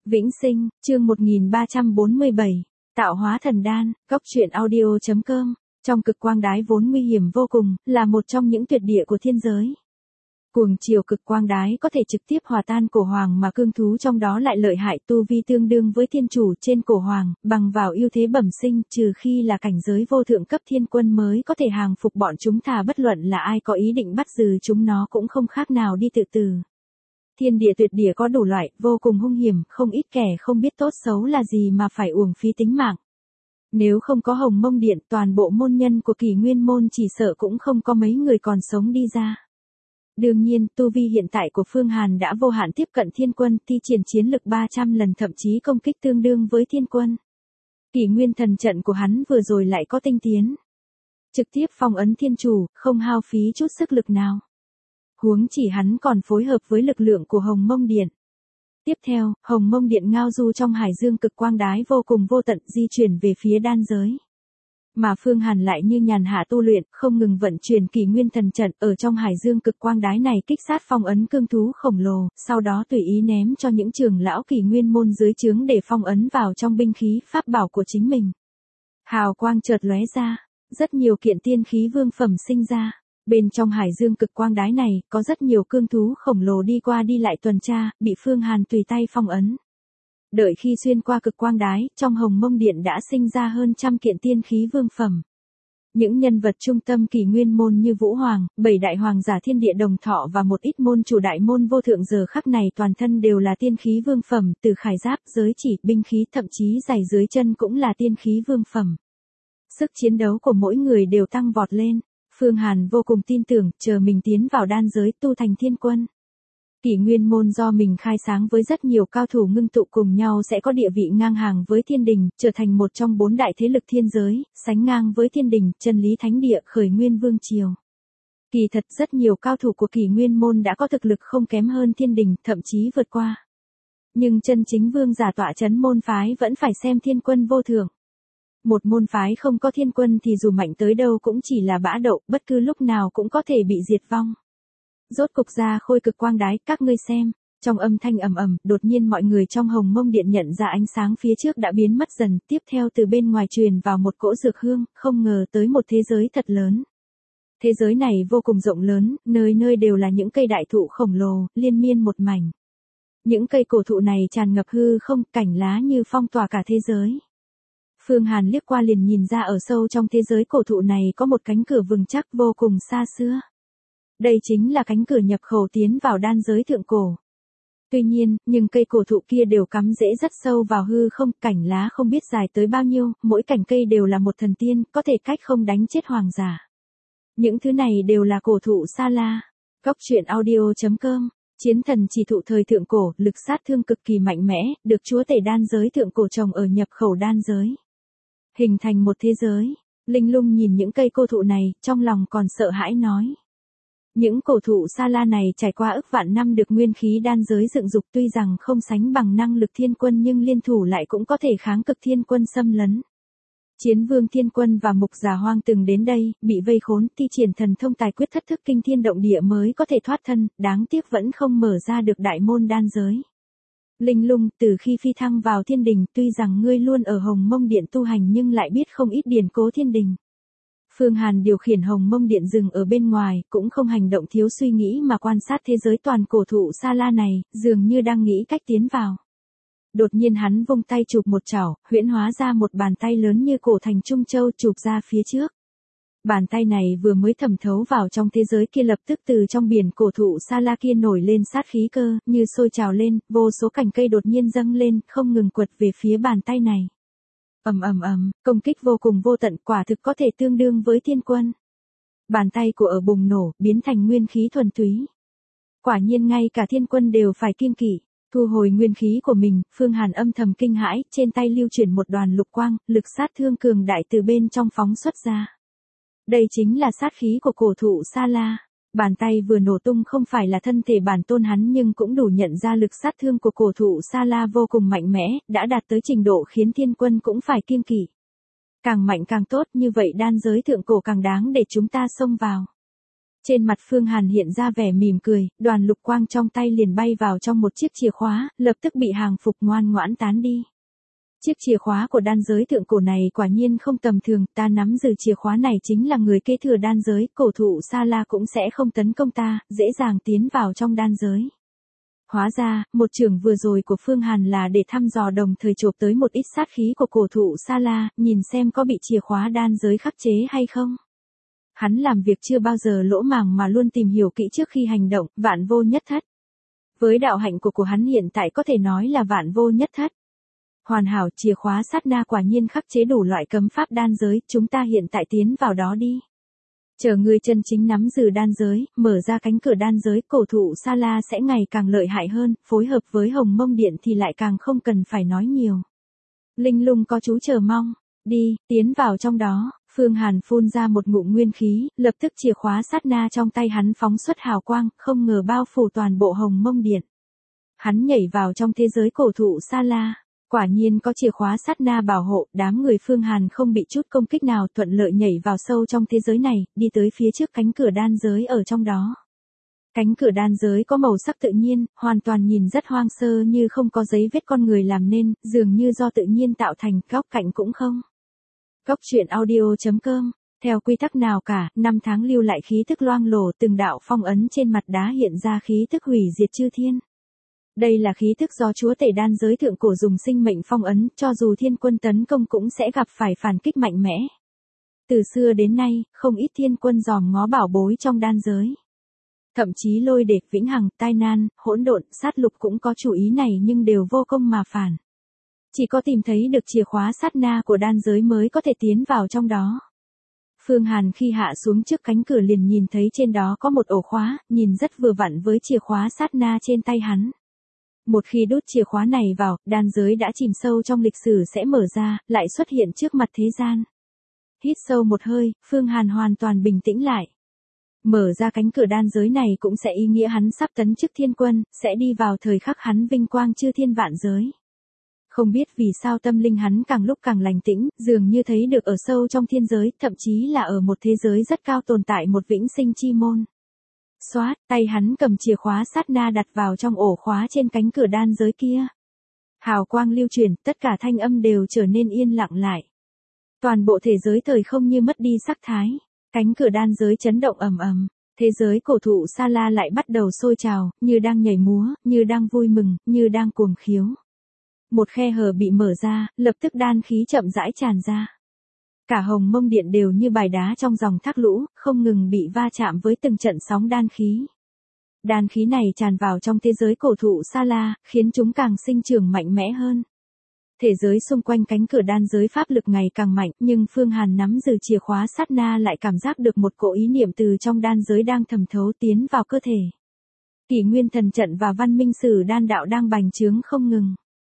Vĩnh Sinh, chương 1347, tạo hóa thần đan, góc truyện audio.com, trong cực quang đái vốn nguy hiểm vô cùng, là một trong những tuyệt địa của thiên giới. Cuồng chiều cực quang đái có thể trực tiếp hòa tan cổ hoàng mà cương thú trong đó lại lợi hại tu vi tương đương với thiên chủ trên cổ hoàng, bằng vào ưu thế bẩm sinh, trừ khi là cảnh giới vô thượng cấp thiên quân mới có thể hàng phục bọn chúng, thà bất luận là ai có ý định bắt giữ chúng nó cũng không khác nào đi tự tử. Thiên địa tuyệt địa có đủ loại, vô cùng hung hiểm, không ít kẻ không biết tốt xấu là gì mà phải uổng phí tính mạng. Nếu không có Hồng Mông Điện, toàn bộ môn nhân của Kỷ Nguyên môn chỉ sợ cũng không có mấy người còn sống đi ra. Đương nhiên, tu vi hiện tại của Phương Hàn đã vô hạn tiếp cận thiên quân, thi triển chiến lực 300 lần, thậm chí công kích tương đương với thiên quân. Kỷ Nguyên thần trận của hắn vừa rồi lại có tinh tiến. Trực tiếp phong ấn thiên chủ, không hao phí chút sức lực nào. Huống chỉ hắn còn phối hợp với lực lượng của Hồng Mông Điện. Tiếp theo, Hồng Mông Điện ngao du trong hải dương cực quang đái vô cùng vô tận, di chuyển về phía đan giới. Mà Phương Hàn lại như nhàn hạ tu luyện, không ngừng vận chuyển Kỷ Nguyên thần trận ở trong hải dương cực quang đái này, kích sát phong ấn cương thú khổng lồ, sau đó tùy ý ném cho những trưởng lão Kỷ Nguyên môn dưới trướng để phong ấn vào trong binh khí pháp bảo của chính mình. Hào quang chợt lóe ra, rất nhiều kiện tiên khí vương phẩm sinh ra. Bên trong hải dương cực quang đái này, có rất nhiều cương thú khổng lồ đi qua đi lại tuần tra, bị Phương Hàn tùy tay phong ấn. Đợi khi xuyên qua cực quang đái, trong Hồng Mông Điện đã sinh ra hơn trăm kiện tiên khí vương phẩm. Những nhân vật trung tâm Kỷ Nguyên môn như Vũ Hoàng, 7 đại hoàng giả thiên địa đồng thọ và một ít môn chủ đại môn vô thượng giờ khắc này toàn thân đều là tiên khí vương phẩm, từ khải giáp, giới chỉ, binh khí, thậm chí giày dưới chân cũng là tiên khí vương phẩm. Sức chiến đấu của mỗi người đều tăng vọt lên. Phương Hàn vô cùng tin tưởng, chờ mình tiến vào đan giới tu thành thiên quân. Kỷ Nguyên môn do mình khai sáng với rất nhiều cao thủ ngưng tụ cùng nhau sẽ có địa vị ngang hàng với thiên đình, trở thành một trong 4 đại thế lực thiên giới, sánh ngang với thiên đình, chân lý thánh địa, khởi nguyên vương triều. Kỳ thật rất nhiều cao thủ của Kỷ Nguyên môn đã có thực lực không kém hơn thiên đình, thậm chí vượt qua. Nhưng chân chính vương giả tọa chấn môn phái vẫn phải xem thiên quân vô thượng. Một môn phái không có thiên quân thì dù mạnh tới đâu cũng chỉ là bã đậu, bất cứ lúc nào cũng có thể bị diệt vong. Rốt cục ra khôi cực quang đái, các ngươi xem. Trong âm thanh ầm ầm, đột nhiên mọi người trong Hồng Mông Điện nhận ra ánh sáng phía trước đã biến mất dần, tiếp theo từ bên ngoài truyền vào một cỗ dược hương, không ngờ tới một thế giới thật lớn. Thế giới này vô cùng rộng lớn, nơi nơi đều là những cây đại thụ khổng lồ, liên miên một mảnh. Những cây cổ thụ này tràn ngập hư không, cảnh lá như phong tỏa cả thế giới. Phương Hàn liếc qua liền nhìn ra ở sâu trong thế giới cổ thụ này có một cánh cửa vững chắc vô cùng xa xưa. Đây chính là cánh cửa nhập khẩu tiến vào đan giới thượng cổ. Tuy nhiên, nhưng cây cổ thụ kia đều cắm rễ rất sâu vào hư không, cảnh lá không biết dài tới bao nhiêu, mỗi cành cây đều là một thần tiên, có thể cách không đánh chết hoàng giả. Những thứ này đều là cổ thụ Sa La. Góc truyện audio.com. Chiến thần chỉ thụ thời thượng cổ, lực sát thương cực kỳ mạnh mẽ, được chúa tể đan giới thượng cổ trồng ở nhập khẩu đan giới. Hình thành một thế giới. Linh Lung nhìn những cây cổ thụ này, trong lòng còn sợ hãi nói. Những cổ thụ Sa La này trải qua ức vạn năm được nguyên khí đan giới dựng dục, tuy rằng không sánh bằng năng lực thiên quân nhưng liên thủ lại cũng có thể kháng cực thiên quân xâm lấn. Chiến vương thiên quân và mục giả hoang từng đến đây, bị vây khốn, thi triển thần thông tài quyết thất thức kinh thiên động địa mới có thể thoát thân, đáng tiếc vẫn không mở ra được đại môn đan giới. Linh Lung, từ khi phi thăng vào thiên đình, tuy rằng ngươi luôn ở Hồng Mông Điện tu hành nhưng lại biết không ít điển cố thiên đình. Phương Hàn điều khiển Hồng Mông Điện dừng ở bên ngoài, cũng không hành động thiếu suy nghĩ mà quan sát thế giới toàn cổ thụ Sa La này, dường như đang nghĩ cách tiến vào. Đột nhiên hắn vung tay chụp một chảo, huyễn hóa ra một bàn tay lớn như cổ thành Trung Châu chụp ra phía trước. Bàn tay này vừa mới thẩm thấu vào trong thế giới kia, lập tức từ trong biển cổ thụ Sa La kia nổi lên sát khí cơ, như sôi trào lên, vô số cành cây đột nhiên dâng lên, không ngừng quật về phía bàn tay này. Ầm ầm ầm, công kích vô cùng vô tận, quả thực có thể tương đương với thiên quân. Bàn tay của ở bùng nổ, biến thành nguyên khí thuần túy. Quả nhiên ngay cả thiên quân đều phải kiêng kỵ. Thu hồi nguyên khí của mình, Phương Hàn âm thầm kinh hãi, trên tay lưu chuyển một đoàn lục quang, lực sát thương cường đại từ bên trong phóng xuất ra. Đây chính là sát khí của cổ thụ Sa La. Bàn tay vừa nổ tung không phải là thân thể bản tôn hắn nhưng cũng đủ nhận ra lực sát thương của cổ thụ Sa La vô cùng mạnh mẽ, đã đạt tới trình độ khiến thiên quân cũng phải kiêng kỵ. Càng mạnh càng tốt, như vậy đan giới thượng cổ càng đáng để chúng ta xông vào. Trên mặt Phương Hàn hiện ra vẻ mỉm cười, đoàn lục quang trong tay liền bay vào trong một chiếc chìa khóa, lập tức bị hàng phục ngoan ngoãn tán đi. Chiếc chìa khóa của đan giới thượng cổ này quả nhiên không tầm thường, ta nắm giữ chìa khóa này chính là người kế thừa đan giới, cổ thụ Sa La cũng sẽ không tấn công ta, dễ dàng tiến vào trong đan giới. Hóa ra, một chưởng vừa rồi của Phương Hàn là để thăm dò đồng thời chộp tới một ít sát khí của cổ thụ Sa La, nhìn xem có bị chìa khóa đan giới khắc chế hay không. Hắn làm việc chưa bao giờ lỗ màng mà luôn tìm hiểu kỹ trước khi hành động, vạn vô nhất thất. Với đạo hạnh của hắn hiện tại có thể nói là vạn vô nhất thất. Hoàn hảo, chìa khóa sát na quả nhiên khắc chế đủ loại cấm pháp đan giới, chúng ta hiện tại tiến vào đó đi. Chờ người chân chính nắm giữ đan giới, mở ra cánh cửa đan giới, cổ thụ Sa La sẽ ngày càng lợi hại hơn, phối hợp với Hồng Mông Điện thì lại càng không cần phải nói nhiều. Linh Lung có chú chờ mong, đi, tiến vào trong đó. Phương Hàn phun ra một ngụm nguyên khí, lập tức chìa khóa sát na trong tay hắn phóng xuất hào quang, không ngờ bao phủ toàn bộ Hồng Mông Điện. Hắn nhảy vào trong thế giới cổ thụ Sa La. Quả nhiên có chìa khóa sát na bảo hộ, đám người Phương Hàn không bị chút công kích nào, thuận lợi nhảy vào sâu trong thế giới này, đi tới phía trước cánh cửa đan giới ở trong đó. Cánh cửa đan giới có màu sắc tự nhiên, hoàn toàn nhìn rất hoang sơ như không có giấy vết con người làm nên, dường như do tự nhiên tạo thành, góc cạnh cũng không. Góc truyện audio.com, theo quy tắc nào cả, 5 tháng lưu lại khí thức loang lổ, từng đạo phong ấn trên mặt đá hiện ra khí thức hủy diệt chư thiên. Đây là khí thức do chúa tể đan giới thượng cổ dùng sinh mệnh phong ấn, cho dù thiên quân tấn công cũng sẽ gặp phải phản kích mạnh mẽ. Từ xưa đến nay, không ít thiên quân dòm ngó bảo bối trong đan giới. Thậm chí lôi địch vĩnh hằng, tai nan, hỗn độn, sát lục cũng có chủ ý này nhưng đều vô công mà phản. Chỉ có tìm thấy được chìa khóa sát na của đan giới mới có thể tiến vào trong đó. Phương Hàn khi hạ xuống trước cánh cửa liền nhìn thấy trên đó có một ổ khóa, nhìn rất vừa vặn với chìa khóa sát na trên tay hắn. Một khi đút chìa khóa này vào, đan giới đã chìm sâu trong lịch sử sẽ mở ra, lại xuất hiện trước mặt thế gian. Hít sâu một hơi, Phương Hàn hoàn toàn bình tĩnh lại. Mở ra cánh cửa đan giới này cũng sẽ ý nghĩa hắn sắp tấn chức thiên quân, sẽ đi vào thời khắc hắn vinh quang chư thiên vạn giới. Không biết vì sao tâm linh hắn càng lúc càng lành tĩnh, dường như thấy được ở sâu trong thiên giới, thậm chí là ở một thế giới rất cao tồn tại một vĩnh sinh chi môn. Xoát, tay hắn cầm chìa khóa sát na đặt vào trong ổ khóa trên cánh cửa đan giới kia. Hào quang lưu chuyển, tất cả thanh âm đều trở nên yên lặng lại. Toàn bộ thế giới thời không như mất đi sắc thái. Cánh cửa đan giới chấn động ầm ầm. Thế giới cổ thụ Sa La lại bắt đầu sôi trào, như đang nhảy múa, như đang vui mừng, như đang cuồng khiếu. Một khe hở bị mở ra, lập tức đan khí chậm rãi tràn ra. Cả Hồng Mông Điện đều như bài đá trong dòng thác lũ, không ngừng bị va chạm với từng trận sóng đan khí. Đan khí này tràn vào trong thế giới cổ thụ Sa La, khiến chúng càng sinh trưởng mạnh mẽ hơn. Thế giới xung quanh cánh cửa đan giới pháp lực ngày càng mạnh, nhưng Phương Hàn nắm giữ chìa khóa sát na lại cảm giác được một cỗ ý niệm từ trong đan giới đang thẩm thấu tiến vào cơ thể. Kỷ nguyên thần trận và văn minh sử đan đạo đang bành trướng không ngừng.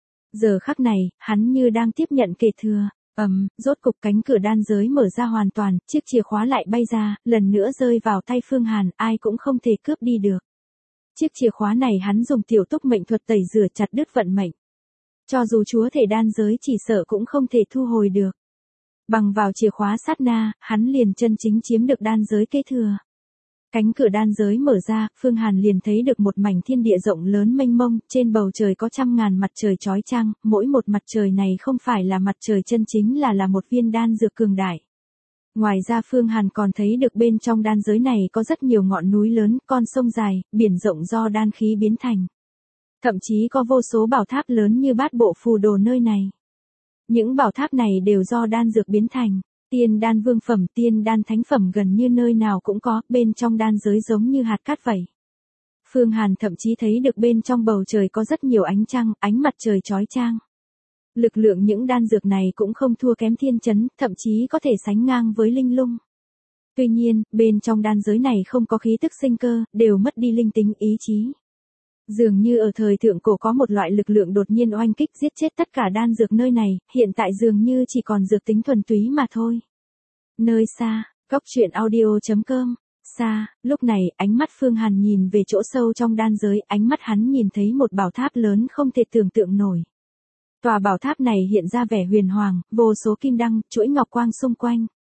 Giờ khắc này, hắn như đang tiếp nhận kế thừa. Rốt cục cánh cửa đan giới mở ra hoàn toàn, chiếc chìa khóa lại bay ra, lần nữa rơi vào tay Phương Hàn, ai cũng không thể cướp đi được. Chiếc chìa khóa này hắn dùng tiểu túc mệnh thuật tẩy rửa chặt đứt vận mệnh. Cho dù chúa thể đan giới chỉ sợ cũng không thể thu hồi được. Bằng vào chìa khóa sát na, hắn liền chân chính chiếm được đan giới kế thừa. Cánh cửa đan giới mở ra, Phương Hàn liền thấy được một mảnh thiên địa rộng lớn mênh mông, trên bầu trời có trăm ngàn mặt trời chói chang, mỗi một mặt trời này không phải là mặt trời chân chính là một viên đan dược cường đại. Ngoài ra Phương Hàn còn thấy được bên trong đan giới này có rất nhiều ngọn núi lớn, con sông dài, biển rộng do đan khí biến thành. Thậm chí có vô số bảo tháp lớn như bát bộ phù đồ nơi này. Những bảo tháp này đều do đan dược biến thành. Tiên đan vương phẩm, tiên đan thánh phẩm gần như nơi nào cũng có, bên trong đan giới giống như hạt cát vậy. Phương Hàn thậm chí thấy được bên trong bầu trời có rất nhiều ánh trăng, ánh mặt trời chói chang. Lực lượng những đan dược này cũng không thua kém thiên chấn, thậm chí có thể sánh ngang với linh lung. Tuy nhiên, bên trong đan giới này không có khí tức sinh cơ, đều mất đi linh tính ý chí. Dường như ở thời thượng cổ có một loại lực lượng đột nhiên oanh kích giết chết tất cả đan dược nơi này, hiện tại dường như chỉ còn dược tính thuần túy mà thôi. Nơi xa, góc truyện audio.com, xa, lúc này ánh mắt Phương Hàn nhìn về chỗ sâu trong đan giới, ánh mắt hắn nhìn thấy một bảo tháp lớn không thể tưởng tượng nổi. Tòa bảo tháp này hiện ra vẻ huyền hoàng, vô số kim đăng, chuỗi ngọc quang xung quanh.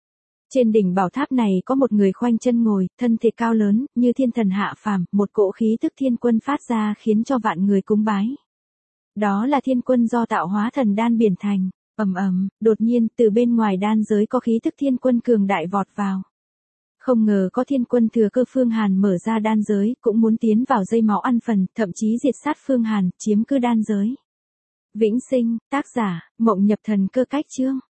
Trên đỉnh bảo tháp này có một người khoanh chân ngồi, thân thể cao lớn, như thiên thần hạ phàm, một cỗ khí tức thiên quân phát ra khiến cho vạn người cúng bái. Đó là thiên quân do tạo hóa thần đan biển thành. Ầm ầm, đột nhiên từ bên ngoài đan giới có khí tức thiên quân cường đại vọt vào. Không ngờ có thiên quân thừa cơ Phương Hàn mở ra đan giới, cũng muốn tiến vào dây máu ăn phần, thậm chí diệt sát Phương Hàn, chiếm cứ đan giới. Vĩnh sinh, tác giả, Mộng Nhập Thần Cơ Cách Chương.